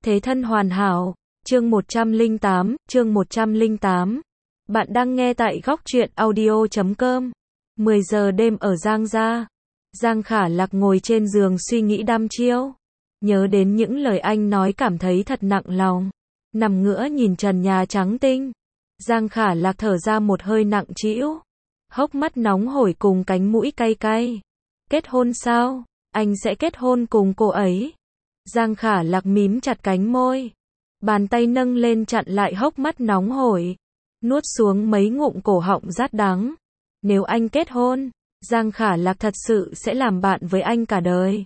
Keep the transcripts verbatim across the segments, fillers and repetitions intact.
Thế thân hoàn hảo, chương một trăm lẻ tám, chương một trăm lẻ tám. Bạn đang nghe tại góc truyện audio chấm com. mười giờ đêm ở Giang gia. Giang Khả Lạc ngồi trên giường suy nghĩ đăm chiêu. Nhớ đến những lời anh nói cảm thấy thật nặng lòng. Nằm ngửa nhìn trần nhà trắng tinh. Giang Khả Lạc thở ra một hơi nặng trĩu. Hốc mắt nóng hổi cùng cánh mũi cay cay. Kết hôn sao? Anh sẽ kết hôn cùng cô ấy. Giang Khả Lạc mím chặt cánh môi. Bàn tay nâng lên chặn lại hốc mắt nóng hổi. Nuốt xuống mấy ngụm cổ họng rát đắng. Nếu anh kết hôn, Giang Khả Lạc thật sự sẽ làm bạn với anh cả đời.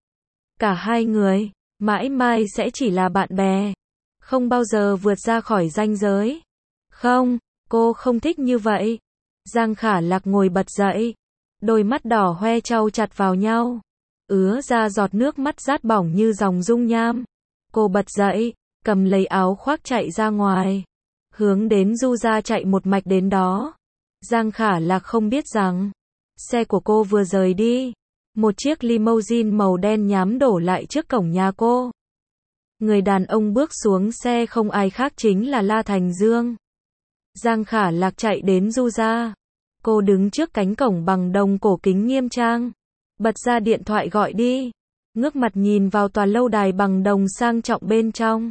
Cả hai người, mãi mãi sẽ chỉ là bạn bè. Không bao giờ vượt ra khỏi ranh giới. Không, cô không thích như vậy. Giang Khả Lạc ngồi bật dậy. Đôi mắt đỏ hoe chau chặt vào nhau. Ứa ra giọt nước mắt rát bỏng như dòng dung nham. Cô bật dậy, cầm lấy áo khoác chạy ra ngoài. Hướng đến Du gia chạy một mạch đến đó. Giang Khả Lạc không biết rằng, xe của cô vừa rời đi. Một chiếc limousine màu đen nhám đổ lại trước cổng nhà cô. Người đàn ông bước xuống xe không ai khác chính là La Thành Dương. Giang Khả Lạc chạy đến Du gia. Cô đứng trước cánh cổng bằng đồng cổ kính nghiêm trang. Bật ra điện thoại gọi đi. Ngước mặt nhìn vào tòa lâu đài bằng đồng sang trọng bên trong.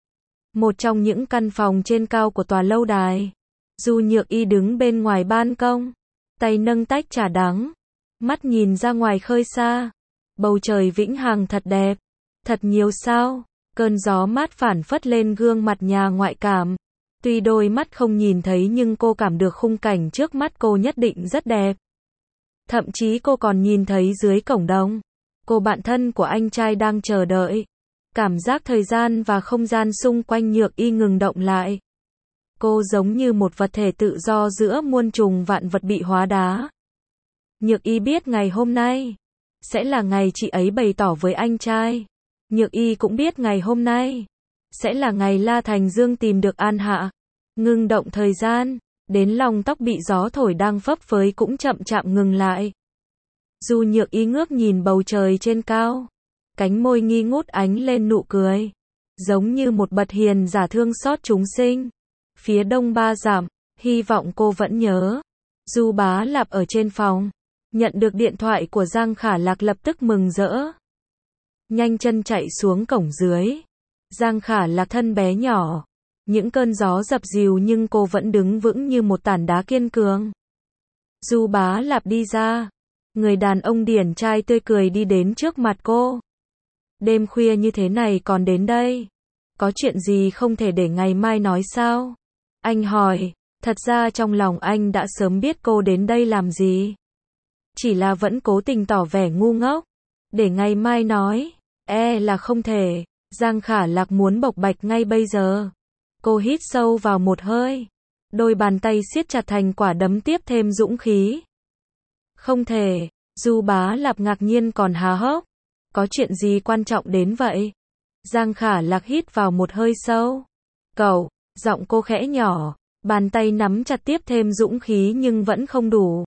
Một trong những căn phòng trên cao của tòa lâu đài. Du Nhược Y đứng bên ngoài ban công. Tay nâng tách trà đắng. Mắt nhìn ra ngoài khơi xa. Bầu trời vĩnh hằng thật đẹp. Thật nhiều sao. Cơn gió mát phản phất lên gương mặt nhà ngoại cảm. Tuy đôi mắt không nhìn thấy nhưng cô cảm được khung cảnh trước mắt cô nhất định rất đẹp. Thậm chí cô còn nhìn thấy dưới cổng đồng. Cô bạn thân của anh trai đang chờ đợi. Cảm giác thời gian và không gian xung quanh Nhược Y ngừng động lại. Cô giống như một vật thể tự do giữa muôn trùng vạn vật bị hóa đá. Nhược Y biết ngày hôm nay sẽ là ngày chị ấy bày tỏ với anh trai. Nhược Y cũng biết ngày hôm nay sẽ là ngày La Thành Dương tìm được An Hạ. Ngừng động thời gian, đến lòng tóc bị gió thổi đang phấp phới cũng chậm chạm ngừng lại. Du Nhược Y ngước nhìn bầu trời trên cao. Cánh môi nghi ngút ánh lên nụ cười. Giống như một bậc hiền giả thương xót chúng sinh. Phía đông ba dặm, hy vọng cô vẫn nhớ. Du Bá Lạp ở trên phòng. Nhận được điện thoại của Giang Khả Lạc lập tức mừng rỡ. Nhanh chân chạy xuống cổng dưới. Giang Khả Lạc thân bé nhỏ. Những cơn gió dập dìu nhưng cô vẫn đứng vững như một tảng đá kiên cường. Du Bá Lạp đi ra. Người đàn ông điển trai tươi cười đi đến trước mặt cô. Đêm khuya như thế này còn đến đây. Có chuyện gì không thể để ngày mai nói sao? Anh hỏi. Thật ra trong lòng anh đã sớm biết cô đến đây làm gì. Chỉ là vẫn cố tình tỏ vẻ ngu ngốc. Để ngày mai nói. E là không thể. Giang Khả Lạc muốn bộc bạch ngay bây giờ. Cô hít sâu vào một hơi. Đôi bàn tay siết chặt thành quả đấm tiếp thêm dũng khí. Không thể. Du Bá Lạp ngạc nhiên còn há hốc. Có chuyện gì quan trọng đến vậy? Giang Khả Lạc hít vào một hơi sâu. Cậu, giọng cô khẽ nhỏ. Bàn tay nắm chặt tiếp thêm dũng khí nhưng vẫn không đủ.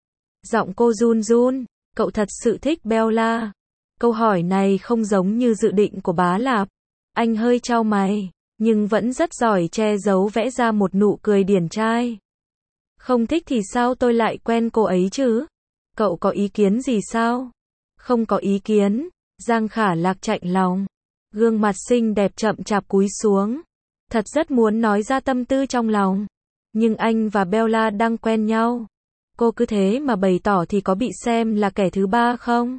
Giọng cô run run. Cậu thật sự thích Bella. Câu hỏi này không giống như dự định của Bá Lạp. Anh hơi chau mày. Nhưng vẫn rất giỏi che giấu vẽ ra một nụ cười điển trai. Không thích thì sao tôi lại quen cô ấy chứ? Cậu có ý kiến gì sao? Không có ý kiến. Giang Khả Lạc chạnh lòng. Gương mặt xinh đẹp chậm chạp cúi xuống. Thật rất muốn nói ra tâm tư trong lòng. Nhưng anh và Bella đang quen nhau. Cô cứ thế mà bày tỏ thì có bị xem là kẻ thứ ba không?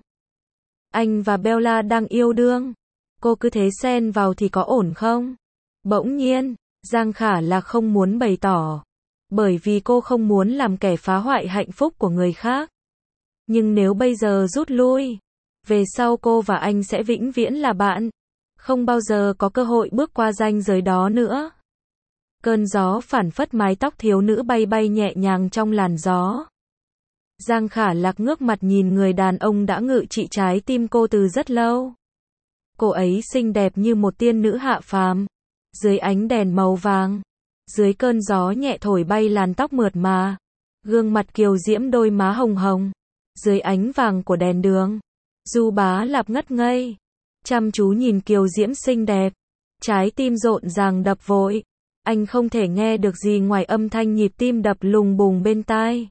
Anh và Bella đang yêu đương. Cô cứ thế xen vào thì có ổn không? Bỗng nhiên, Giang Khả Lạc không muốn bày tỏ. Bởi vì cô không muốn làm kẻ phá hoại hạnh phúc của người khác. Nhưng nếu bây giờ rút lui, về sau cô và anh sẽ vĩnh viễn là bạn. Không bao giờ có cơ hội bước qua ranh giới đó nữa. Cơn gió phản phất mái tóc thiếu nữ bay bay nhẹ nhàng trong làn gió. Giang Khả Lạc ngước mặt nhìn người đàn ông đã ngự trị trái tim cô từ rất lâu. Cô ấy xinh đẹp như một tiên nữ hạ phàm. Dưới ánh đèn màu vàng. Dưới cơn gió nhẹ thổi bay làn tóc mượt mà. Gương mặt kiều diễm đôi má hồng hồng. Dưới ánh vàng của đèn đường. Du Bá Lạp ngất ngây. Chăm chú nhìn kiều diễm xinh đẹp. Trái tim rộn ràng đập vội. Anh không thể nghe được gì ngoài âm thanh nhịp tim đập lùng bùng bên tai.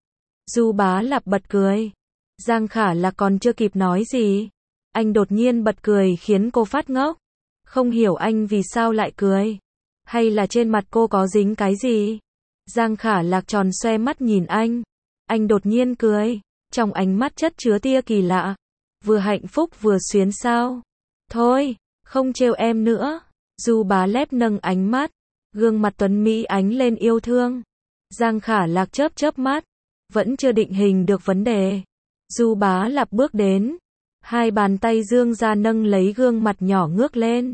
Du Bá Lạp bật cười. Giang Khả Lạc còn chưa kịp nói gì. Anh đột nhiên bật cười khiến cô phát ngốc. Không hiểu anh vì sao lại cười. Hay là trên mặt cô có dính cái gì? Giang Khả Lạc tròn xoe mắt nhìn anh. Anh đột nhiên cười. Trong ánh mắt chất chứa tia kỳ lạ. Vừa hạnh phúc vừa xuyến sao. Thôi, không trêu em nữa. Du Bá Lép nâng ánh mắt. Gương mặt tuấn mỹ ánh lên yêu thương. Giang Khả Lạc chớp chớp mắt. Vẫn chưa định hình được vấn đề. Du Bá Lạp bước đến. Hai bàn tay dương ra nâng lấy gương mặt nhỏ ngước lên.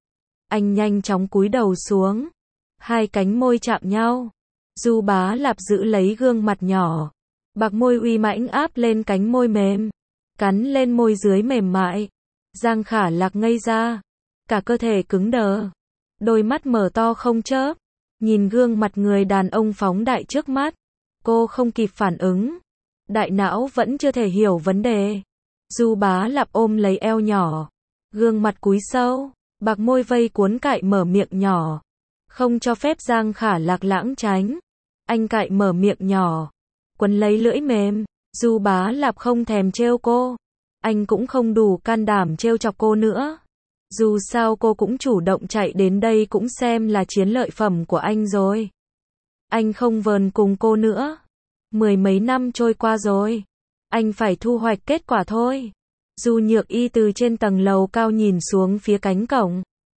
Anh nhanh chóng cúi đầu xuống. Hai cánh môi chạm nhau. Du Bá Lạp giữ lấy gương mặt nhỏ. Bạc môi uy mãnh áp lên cánh môi mềm. Cắn lên môi dưới mềm mại. Giang Khả Lạc ngây ra. Cả cơ thể cứng đờ. Đôi mắt mở to không chớp. Nhìn gương mặt người đàn ông phóng đại trước mắt. Cô không kịp phản ứng. Đại não vẫn chưa thể hiểu vấn đề. Du Bá Lạp ôm lấy eo nhỏ. Gương mặt cúi sâu. Bạc môi vây cuốn cạy mở miệng nhỏ. Không cho phép Giang Khả Lạc lãng tránh. Anh cạy mở miệng nhỏ. Quấn lấy lưỡi mềm. Du Bá Lạp không thèm trêu cô. Anh cũng không đủ can đảm trêu chọc cô nữa. Dù sao cô cũng chủ động chạy đến đây cũng xem là chiến lợi phẩm của anh rồi. Anh không vờn cùng cô nữa. Mười mấy năm trôi qua rồi. Anh phải thu hoạch kết quả thôi. Du Nhược Y từ trên tầng lầu cao nhìn xuống phía cánh cổng.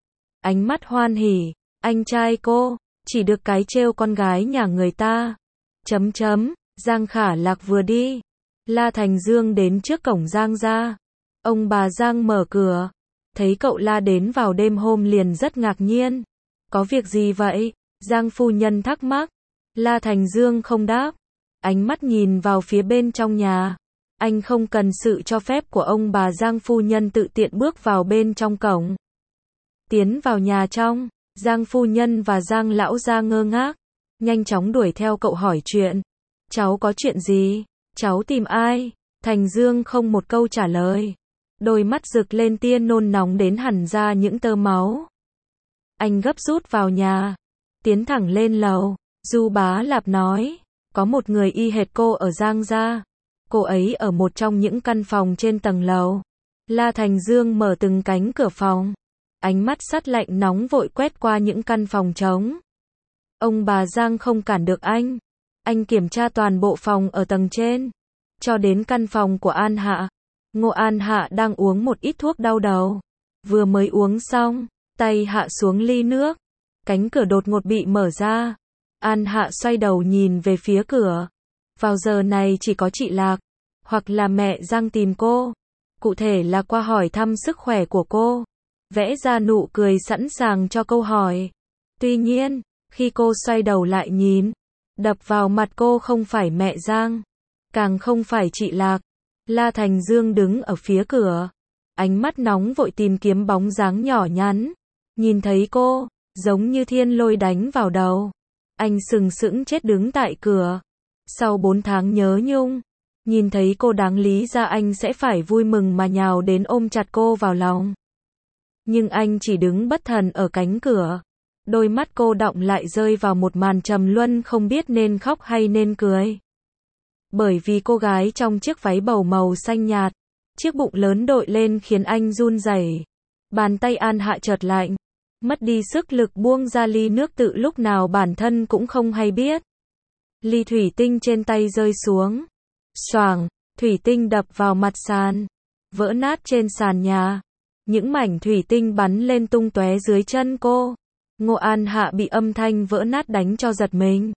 Ánh mắt hoan hỉ. Anh trai cô, chỉ được cái trêu con gái nhà người ta. Chấm chấm, Giang Khả Lạc vừa đi. La Thành Dương đến trước cổng Giang gia. Ông bà Giang mở cửa. Thấy cậu La đến vào đêm hôm liền rất ngạc nhiên. Có việc gì vậy? Giang phu nhân thắc mắc. La Thành Dương không đáp. Ánh mắt nhìn vào phía bên trong nhà. Anh không cần sự cho phép của ông bà Giang phu nhân tự tiện bước vào bên trong cổng. Tiến vào nhà trong, Giang phu nhân và Giang lão gia ngơ ngác. Nhanh chóng đuổi theo cậu hỏi chuyện. Cháu có chuyện gì? Cháu tìm ai? Thành Dương không một câu trả lời. Đôi mắt rực lên tia nôn nóng đến hẳn ra những tơ máu. Anh gấp rút vào nhà. Tiến thẳng lên lầu. Du Bá Lạp nói. Có một người y hệt cô ở Giang gia. Cô ấy ở một trong những căn phòng trên tầng lầu. La Thành Dương mở từng cánh cửa phòng. Ánh mắt sắt lạnh nóng vội quét qua những căn phòng trống. Ông bà Giang không cản được anh. Anh kiểm tra toàn bộ phòng ở tầng trên. Cho đến căn phòng của An Hạ. Ngô An Hạ đang uống một ít thuốc đau đầu. Vừa mới uống xong, tay hạ xuống ly nước. Cánh cửa đột ngột bị mở ra. An Hạ xoay đầu nhìn về phía cửa. Vào giờ này chỉ có chị Lạc, hoặc là mẹ Giang tìm cô. Cụ thể là qua hỏi thăm sức khỏe của cô. Vẽ ra nụ cười sẵn sàng cho câu hỏi. Tuy nhiên, khi cô xoay đầu lại nhìn, đập vào mặt cô không phải mẹ Giang, càng không phải chị Lạc. La Thành Dương đứng ở phía cửa. Ánh mắt nóng vội tìm kiếm bóng dáng nhỏ nhắn. Nhìn thấy cô, giống như thiên lôi đánh vào đầu. Anh sừng sững chết đứng tại cửa. Sau bốn tháng nhớ nhung, nhìn thấy cô đáng lý ra anh sẽ phải vui mừng mà nhào đến ôm chặt cô vào lòng. Nhưng anh chỉ đứng bất thần ở cánh cửa. Đôi mắt cô đọng lại rơi vào một màn trầm luân không biết nên khóc hay nên cười. Bởi vì cô gái trong chiếc váy bầu màu xanh nhạt, chiếc bụng lớn đội lên khiến anh run rẩy. Bàn tay An Hạ chợt lạnh, mất đi sức lực buông ra ly nước tự lúc nào bản thân cũng không hay biết. Ly thủy tinh trên tay rơi xuống. Xoàng, thủy tinh đập vào mặt sàn, vỡ nát trên sàn nhà. Những mảnh thủy tinh bắn lên tung tóe dưới chân cô. Ngô An Hạ bị âm thanh vỡ nát đánh cho giật mình.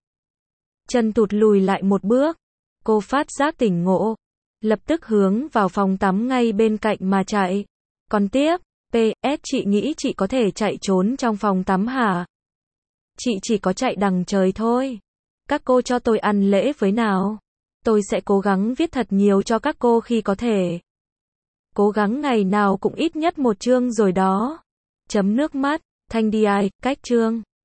Chân tụt lùi lại một bước. Cô phát giác tỉnh ngộ. Lập tức hướng vào phòng tắm ngay bên cạnh mà chạy. Còn tiếp, pê ét chị nghĩ chị có thể chạy trốn trong phòng tắm hả? Chị chỉ có chạy đằng trời thôi. Các cô cho tôi ăn lễ với nào. Tôi sẽ cố gắng viết thật nhiều cho các cô khi có thể. Cố gắng ngày nào cũng ít nhất một chương rồi đó. Chấm nước mắt, thanh đi ai, cách chương.